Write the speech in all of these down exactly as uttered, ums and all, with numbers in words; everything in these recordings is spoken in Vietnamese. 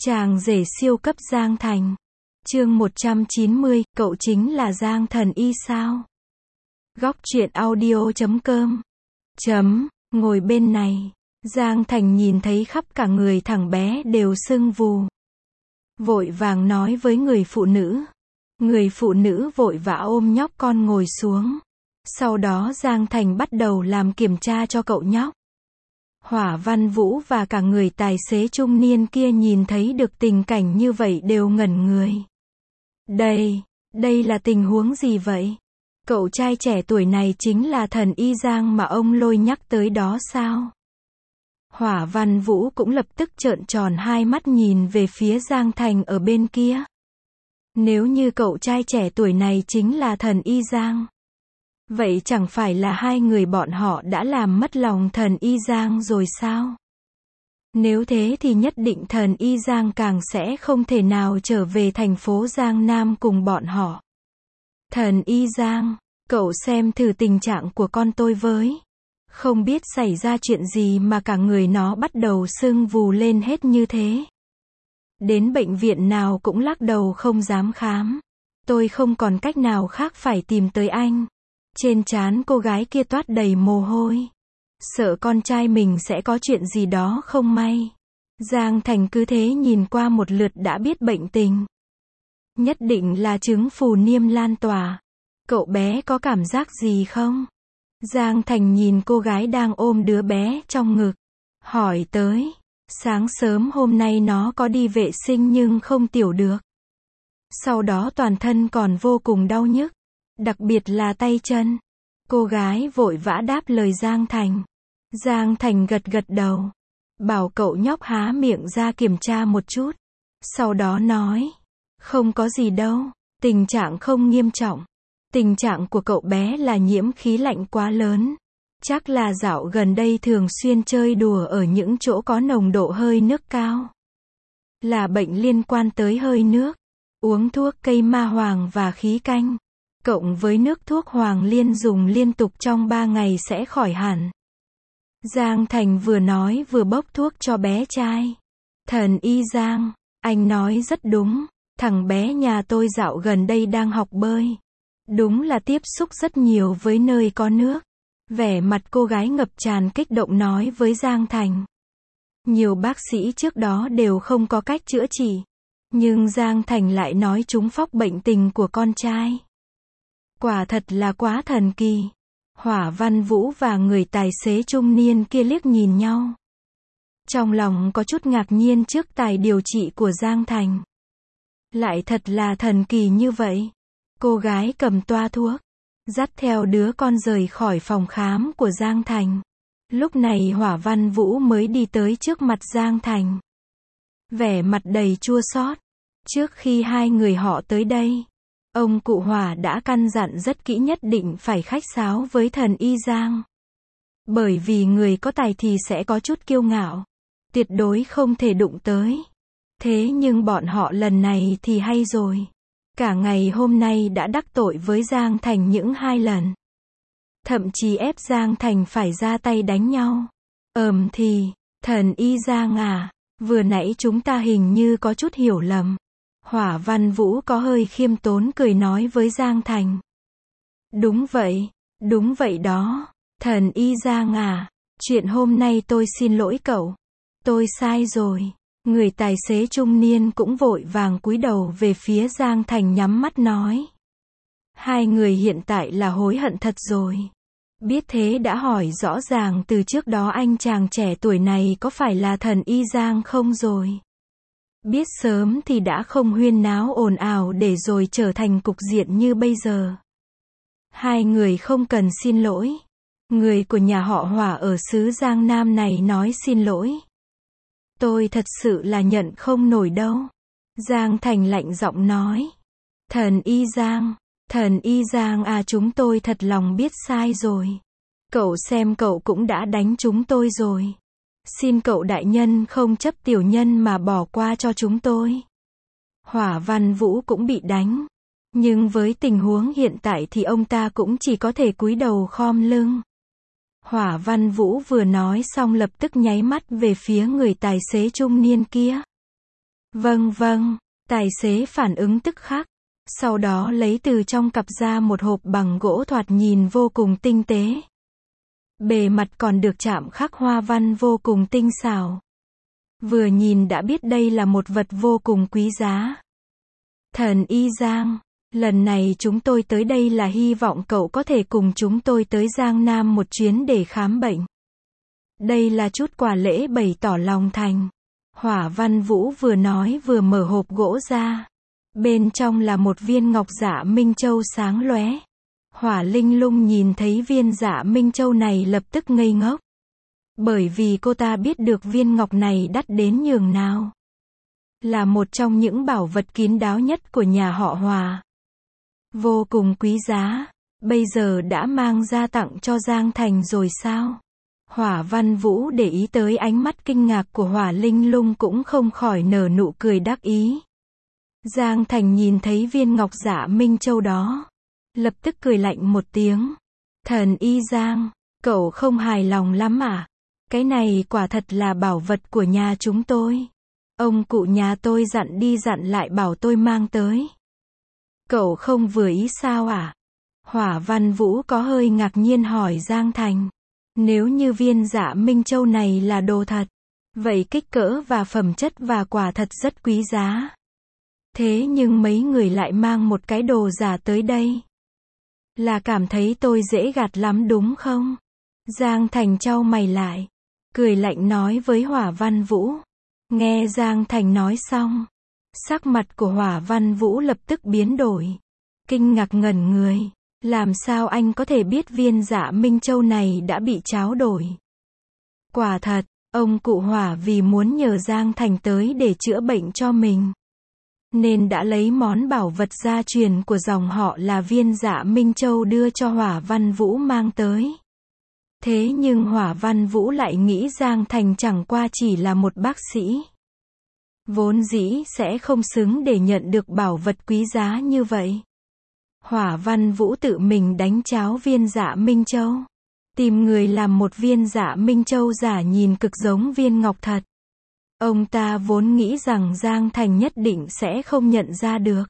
Chàng rể siêu cấp Giang Thành. Chương một trăm chín mươi, cậu chính là Giang Thần Y sao? Góc truyện audio chấm com. Chấm, ngồi bên này. Giang Thành nhìn thấy khắp cả người thằng bé đều sưng vù. Vội vàng nói với người phụ nữ. Người phụ nữ vội vã ôm nhóc con ngồi xuống. Sau đó Giang Thành bắt đầu làm kiểm tra cho cậu nhóc. Hỏa Văn Vũ và cả người tài xế trung niên kia nhìn thấy được tình cảnh như vậy đều ngẩn người. Đây, đây là tình huống gì vậy? Cậu trai trẻ tuổi này chính là Thần Y Giang mà ông Lôi nhắc tới đó sao? Hỏa Văn Vũ cũng lập tức trợn tròn hai mắt nhìn về phía Giang Thành ở bên kia. Nếu như cậu trai trẻ tuổi này chính là Thần Y Giang, vậy chẳng phải là hai người bọn họ đã làm mất lòng Thần Y Giang rồi sao? Nếu thế thì nhất định Thần Y Giang càng sẽ không thể nào trở về thành phố Giang Nam cùng bọn họ. Thần Y Giang, cậu xem thử tình trạng của con tôi với. Không biết xảy ra chuyện gì mà cả người nó bắt đầu sưng vù lên hết như thế. Đến bệnh viện nào cũng lắc đầu không dám khám. Tôi không còn cách nào khác phải tìm tới anh. Trên trán cô gái kia toát đầy mồ hôi. Sợ con trai mình sẽ có chuyện gì đó không may. Giang Thành cứ thế nhìn qua một lượt đã biết bệnh tình. Nhất định là chứng phù niêm lan tỏa. Cậu bé có cảm giác gì không? Giang Thành nhìn cô gái đang ôm đứa bé trong ngực. Hỏi tới. Sáng sớm hôm nay nó có đi vệ sinh nhưng không tiểu được. Sau đó toàn thân còn vô cùng đau nhức. Đặc biệt là tay chân. Cô gái vội vã đáp lời Giang Thành. Giang Thành gật gật đầu. Bảo cậu nhóc há miệng ra kiểm tra một chút. Sau đó nói. Không có gì đâu. Tình trạng không nghiêm trọng. Tình trạng của cậu bé là nhiễm khí lạnh quá lớn. Chắc là dạo gần đây thường xuyên chơi đùa ở những chỗ có nồng độ hơi nước cao. Là bệnh liên quan tới hơi nước. Uống thuốc cây ma hoàng và khí canh. Cộng với nước thuốc hoàng liên dùng liên tục trong ba ngày sẽ khỏi hẳn. Giang Thành vừa nói vừa bốc thuốc cho bé trai. Thần Y Giang, anh nói rất đúng. Thằng bé nhà tôi dạo gần đây đang học bơi. Đúng là tiếp xúc rất nhiều với nơi có nước. Vẻ mặt cô gái ngập tràn kích động nói với Giang Thành. Nhiều bác sĩ trước đó đều không có cách chữa trị. Nhưng Giang Thành lại nói trúng phóc bệnh tình của con trai. Quả thật là quá thần kỳ. Hỏa Văn Vũ và người tài xế trung niên kia liếc nhìn nhau. Trong lòng có chút ngạc nhiên trước tài điều trị của Giang Thành. Lại thật là thần kỳ như vậy. Cô gái cầm toa thuốc. Dắt theo đứa con rời khỏi phòng khám của Giang Thành. Lúc này Hỏa Văn Vũ mới đi tới trước mặt Giang Thành. Vẻ mặt đầy chua xót. Trước khi hai người họ tới đây, ông cụ Hỏa đã căn dặn rất kỹ nhất định phải khách sáo với Thần Y Giang. Bởi vì người có tài thì sẽ có chút kiêu ngạo. Tuyệt đối không thể đụng tới. Thế nhưng bọn họ lần này thì hay rồi. Cả ngày hôm nay đã đắc tội với Giang Thành những hai lần. Thậm chí ép Giang Thành phải ra tay đánh nhau. Ờm thì, Thần Y Giang à, vừa nãy chúng ta hình như có chút hiểu lầm. Hỏa Văn Vũ có hơi khiêm tốn cười nói với Giang Thành. Đúng vậy, đúng vậy đó. Thần Y Giang à, chuyện hôm nay tôi xin lỗi cậu. Tôi sai rồi. Người tài xế trung niên cũng vội vàng cúi đầu về phía Giang Thành nhắm mắt nói. Hai người hiện tại là hối hận thật rồi. Biết thế đã hỏi rõ ràng từ trước đó anh chàng trẻ tuổi này có phải là Thần Y Giang không rồi. Biết sớm thì đã không huyên náo ồn ào để rồi trở thành cục diện như bây giờ. Hai người không cần xin lỗi. Người của nhà họ Hỏa ở xứ Giang Nam này nói xin lỗi. Tôi thật sự là nhận không nổi đâu. Giang Thành lạnh giọng nói. Thần Y Giang, Thần Y Giang à, chúng tôi thật lòng biết sai rồi. Cậu xem cậu cũng đã đánh chúng tôi rồi. Xin cậu đại nhân không chấp tiểu nhân mà bỏ qua cho chúng tôi. Hỏa Văn Vũ cũng bị đánh. Nhưng với tình huống hiện tại thì ông ta cũng chỉ có thể cúi đầu khom lưng. Hỏa Văn Vũ vừa nói xong lập tức nháy mắt về phía người tài xế trung niên kia. Vâng vâng, tài xế phản ứng tức khắc. Sau đó lấy từ trong cặp ra một hộp bằng gỗ thoạt nhìn vô cùng tinh tế. Bề mặt còn được chạm khắc hoa văn vô cùng tinh xảo. Vừa nhìn đã biết đây là một vật vô cùng quý giá. Thần Y Giang, lần này chúng tôi tới đây là hy vọng cậu có thể cùng chúng tôi tới Giang Nam một chuyến để khám bệnh. Đây là chút quà lễ bày tỏ lòng thành. Hỏa Văn Vũ vừa nói vừa mở hộp gỗ ra. Bên trong là một viên ngọc dạ Minh Châu sáng lóe. Hỏa Linh Lung nhìn thấy viên dạ Minh Châu này lập tức ngây ngốc. Bởi vì cô ta biết được viên ngọc này đắt đến nhường nào. Là một trong những bảo vật kín đáo nhất của nhà họ Hỏa. Vô cùng quý giá. Bây giờ đã mang ra tặng cho Giang Thành rồi sao? Hỏa Văn Vũ để ý tới ánh mắt kinh ngạc của Hỏa Linh Lung cũng không khỏi nở nụ cười đắc ý. Giang Thành nhìn thấy viên ngọc dạ Minh Châu đó. Lập tức cười lạnh một tiếng. Thần Y Giang, cậu không hài lòng lắm à? Cái này quả thật là bảo vật của nhà chúng tôi. Ông cụ nhà tôi dặn đi dặn lại bảo tôi mang tới. Cậu không vừa ý sao à? Hỏa Văn Vũ có hơi ngạc nhiên hỏi Giang Thành. Nếu như viên dạ Minh Châu này là đồ thật, vậy kích cỡ và phẩm chất và quả thật rất quý giá. Thế nhưng mấy người lại mang một cái đồ giả tới đây. Là cảm thấy tôi dễ gạt lắm đúng không? Giang Thành chau mày lại. Cười lạnh nói với Hỏa Văn Vũ. Nghe Giang Thành nói xong. Sắc mặt của Hỏa Văn Vũ lập tức biến đổi. Kinh ngạc ngẩn người. Làm sao anh có thể biết viên dạ Minh Châu này đã bị tráo đổi? Quả thật, ông cụ Hỏa vì muốn nhờ Giang Thành tới để chữa bệnh cho mình. Nên đã lấy món bảo vật gia truyền của dòng họ là viên dạ Minh Châu đưa cho Hỏa Văn Vũ mang tới. Thế nhưng Hỏa Văn Vũ lại nghĩ Giang Thành chẳng qua chỉ là một bác sĩ. Vốn dĩ sẽ không xứng để nhận được bảo vật quý giá như vậy. Hỏa Văn Vũ tự mình đánh cháo viên dạ Minh Châu. Tìm người làm một viên dạ Minh Châu giả nhìn cực giống viên ngọc thật. Ông ta vốn nghĩ rằng Giang Thành nhất định sẽ không nhận ra được.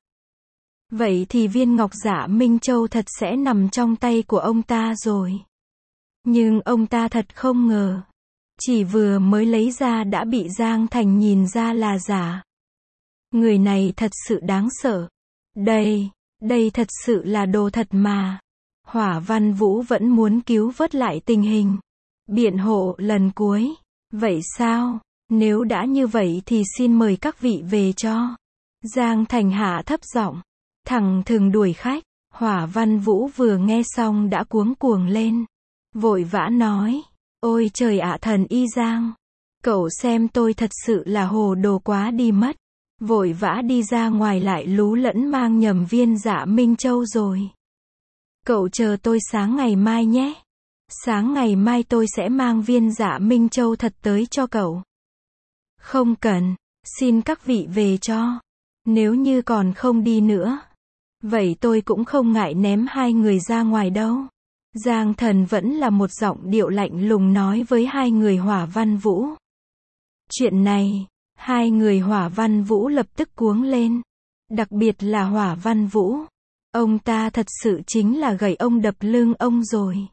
Vậy thì viên ngọc giả Minh Châu thật sẽ nằm trong tay của ông ta rồi. Nhưng ông ta thật không ngờ. Chỉ vừa mới lấy ra đã bị Giang Thành nhìn ra là giả. Người này thật sự đáng sợ. Đây, đây thật sự là đồ thật mà. Hỏa Văn Vũ vẫn muốn cứu vớt lại tình hình. Biện hộ lần cuối. Vậy sao? Nếu đã như vậy thì xin mời các vị về cho. Giang Thành hạ thấp giọng. Thẳng thừng đuổi khách. Hỏa Văn Vũ vừa nghe xong đã cuống cuồng lên. Vội vã nói. Ôi trời ạ, thần Y Giang. Cậu xem tôi thật sự là hồ đồ quá đi mất. Vội vã đi ra ngoài lại lú lẫn mang nhầm viên dạ Minh Châu rồi. Cậu chờ tôi sáng ngày mai nhé. Sáng ngày mai tôi sẽ mang viên dạ Minh Châu thật tới cho cậu. Không cần, xin các vị về cho. Nếu như còn không đi nữa, vậy tôi cũng không ngại ném hai người ra ngoài đâu. Giang Thần vẫn là một giọng điệu lạnh lùng nói với hai người Hỏa Văn Vũ. Chuyện này, hai người Hỏa Văn Vũ lập tức cuống lên. Đặc biệt là Hỏa Văn Vũ. Ông ta thật sự chính là gậy ông đập lưng ông rồi.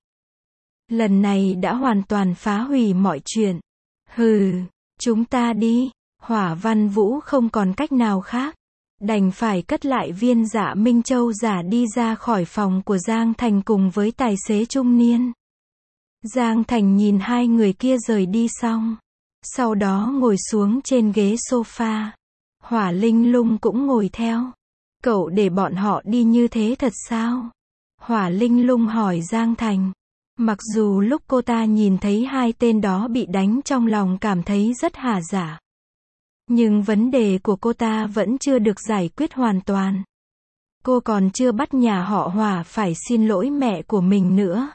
Lần này đã hoàn toàn phá hủy mọi chuyện. Hừ, chúng ta đi. Hỏa Văn Vũ không còn cách nào khác. Đành phải cất lại viên dạ Minh Châu giả đi ra khỏi phòng của Giang Thành cùng với tài xế trung niên. Giang Thành nhìn hai người kia rời đi xong. Sau đó ngồi xuống trên ghế sofa. Hỏa Linh Lung cũng ngồi theo. Cậu để bọn họ đi như thế thật sao? Hỏa Linh Lung hỏi Giang Thành. Mặc dù lúc cô ta nhìn thấy hai tên đó bị đánh trong lòng cảm thấy rất hả dạ. Nhưng vấn đề của cô ta vẫn chưa được giải quyết hoàn toàn. Cô còn chưa bắt nhà họ Hỏa phải xin lỗi mẹ của mình nữa.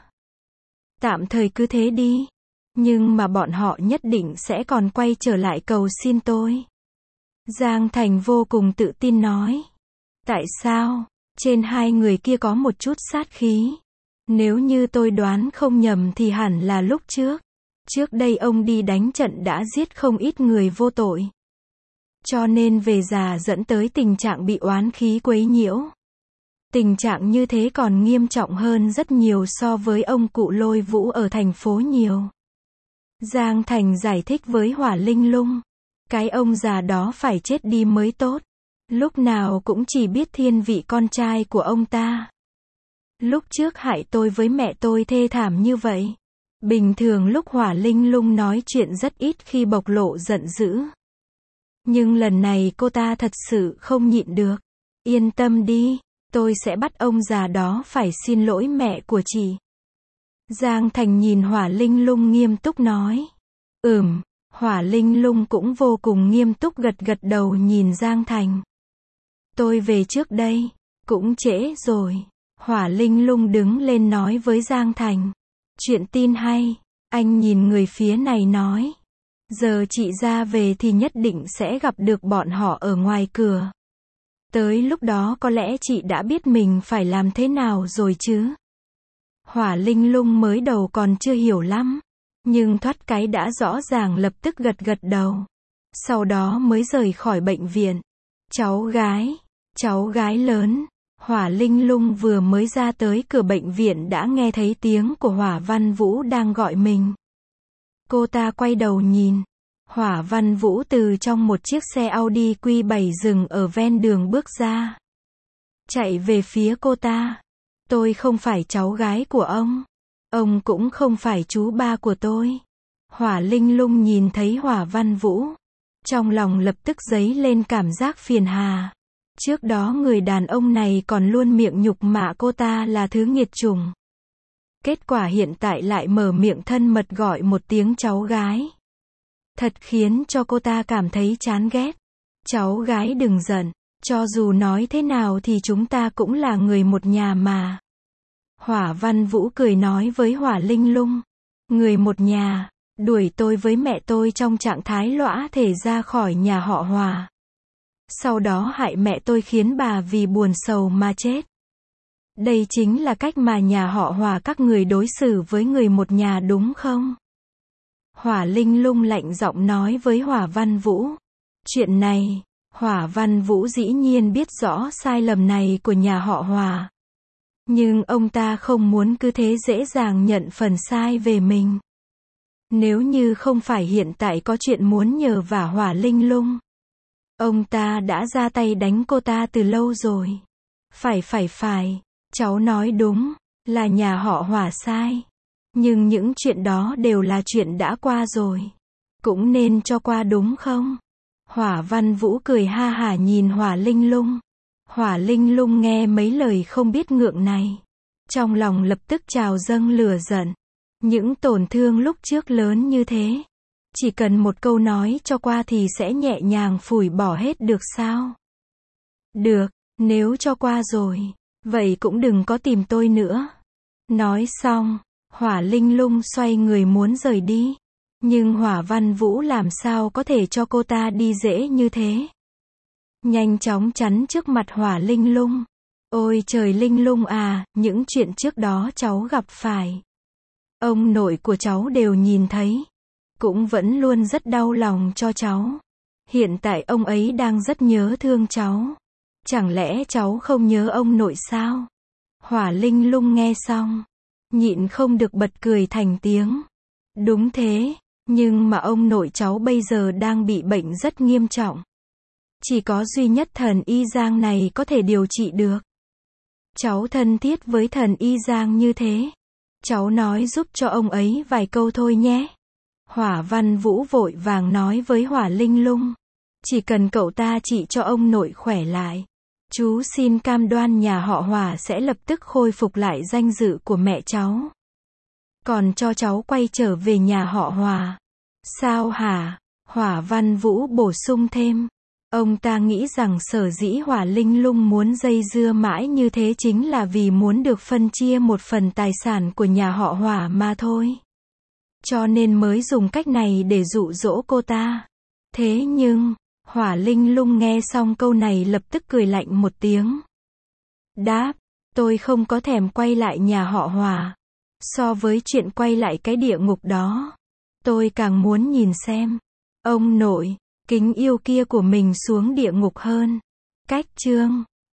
Tạm thời cứ thế đi. Nhưng mà bọn họ nhất định sẽ còn quay trở lại cầu xin tôi. Giang Thành vô cùng tự tin nói. Tại sao? Trên hai người kia có một chút sát khí. Nếu như tôi đoán không nhầm thì hẳn là lúc trước. Trước đây ông đi đánh trận đã giết không ít người vô tội. Cho nên về già dẫn tới tình trạng bị oán khí quấy nhiễu. Tình trạng như thế còn nghiêm trọng hơn rất nhiều so với ông cụ Lôi Vũ ở thành phố nhiều. Giang Thành giải thích với Hỏa Linh Lung. Cái ông già đó phải chết đi mới tốt. Lúc nào cũng chỉ biết thiên vị con trai của ông ta. Lúc trước hại tôi với mẹ tôi thê thảm như vậy. Bình thường lúc Hỏa Linh Lung nói chuyện rất ít khi bộc lộ giận dữ. Nhưng lần này cô ta thật sự không nhịn được. Yên tâm đi, tôi sẽ bắt ông già đó phải xin lỗi mẹ của chị. Giang Thành nhìn Hỏa Linh Lung nghiêm túc nói. Ừm, Hỏa Linh Lung cũng vô cùng nghiêm túc gật gật đầu nhìn Giang Thành. Tôi về trước đây, cũng trễ rồi. Hỏa Linh Lung đứng lên nói với Giang Thành. Chuyện tin hay, anh nhìn người phía này nói. Giờ chị ra về thì nhất định sẽ gặp được bọn họ ở ngoài cửa. Tới lúc đó có lẽ chị đã biết mình phải làm thế nào rồi chứ. Hỏa Linh Lung mới đầu còn chưa hiểu lắm. Nhưng thoát cái đã rõ ràng lập tức gật gật đầu. Sau đó mới rời khỏi bệnh viện. Cháu gái, cháu gái lớn. Hỏa Linh Lung vừa mới ra tới cửa bệnh viện đã nghe thấy tiếng của Hỏa Văn Vũ đang gọi mình. Cô ta quay đầu nhìn. Hỏa Văn Vũ từ trong một chiếc xe Audi Q bảy dừng ở ven đường bước ra. Chạy về phía cô ta. Tôi không phải cháu gái của ông. Ông cũng không phải chú ba của tôi. Hỏa Linh Lung nhìn thấy Hỏa Văn Vũ. Trong lòng lập tức dấy lên cảm giác phiền hà. Trước đó người đàn ông này còn luôn miệng nhục mạ cô ta là thứ nghiệt chủng. Kết quả hiện tại lại mở miệng thân mật gọi một tiếng cháu gái. Thật khiến cho cô ta cảm thấy chán ghét. Cháu gái đừng giận, cho dù nói thế nào thì chúng ta cũng là người một nhà mà. Hỏa Văn Vũ cười nói với Hỏa Linh Lung. Người một nhà, đuổi tôi với mẹ tôi trong trạng thái lõa thể ra khỏi nhà họ Hỏa. Sau đó hại mẹ tôi khiến bà vì buồn sầu mà chết. Đây chính là cách mà nhà họ Hỏa các người đối xử với người một nhà đúng không? Hỏa Linh Lung lạnh giọng nói với Hỏa Văn Vũ. Chuyện này, Hỏa Văn Vũ dĩ nhiên biết rõ sai lầm này của nhà họ Hỏa. Nhưng ông ta không muốn cứ thế dễ dàng nhận phần sai về mình. Nếu như không phải hiện tại có chuyện muốn nhờ vả Hỏa Linh Lung, ông ta đã ra tay đánh cô ta từ lâu rồi. Phải phải phải, cháu nói đúng, là nhà họ Hỏa sai. Nhưng những chuyện đó đều là chuyện đã qua rồi. Cũng nên cho qua đúng không? Hỏa Văn Vũ cười ha hả nhìn Hỏa Linh Lung. Hỏa Linh Lung nghe mấy lời không biết ngượng này. Trong lòng lập tức trào dâng lửa giận. Những tổn thương lúc trước lớn như thế. Chỉ cần một câu nói cho qua thì sẽ nhẹ nhàng phủi bỏ hết được sao? Được, nếu cho qua rồi, vậy cũng đừng có tìm tôi nữa. Nói xong, Hỏa Linh Lung xoay người muốn rời đi. Nhưng Hỏa Văn Vũ làm sao có thể cho cô ta đi dễ như thế? Nhanh chóng chắn trước mặt Hỏa Linh Lung. Ôi trời Linh Lung à, những chuyện trước đó cháu gặp phải. Ông nội của cháu đều nhìn thấy. Cũng vẫn luôn rất đau lòng cho cháu. Hiện tại ông ấy đang rất nhớ thương cháu. Chẳng lẽ cháu không nhớ ông nội sao? Hỏa Linh Lung nghe xong, nhịn không được bật cười thành tiếng. Đúng thế, nhưng mà ông nội cháu bây giờ đang bị bệnh rất nghiêm trọng. Chỉ có duy nhất thần y Giang này có thể điều trị được. Cháu thân thiết với thần y Giang như thế. Cháu nói giúp cho ông ấy vài câu thôi nhé. Hỏa Văn Vũ vội vàng nói với Hỏa Linh Lung. Chỉ cần cậu ta trị cho ông nội khỏe lại. Chú xin cam đoan nhà họ Hỏa sẽ lập tức khôi phục lại danh dự của mẹ cháu. Còn cho cháu quay trở về nhà họ Hỏa. Sao hả? Hỏa Văn Vũ bổ sung thêm. Ông ta nghĩ rằng sở dĩ Hỏa Linh Lung muốn dây dưa mãi như thế chính là vì muốn được phân chia một phần tài sản của nhà họ Hỏa mà thôi. Cho nên mới dùng cách này để dụ dỗ cô ta. Thế nhưng, Hỏa Linh Lung nghe xong câu này lập tức cười lạnh một tiếng. Đáp, tôi không có thèm quay lại nhà họ Hỏa. So với chuyện quay lại cái địa ngục đó, tôi càng muốn nhìn xem. Ông nội, kính yêu kia của mình xuống địa ngục hơn. Cách chương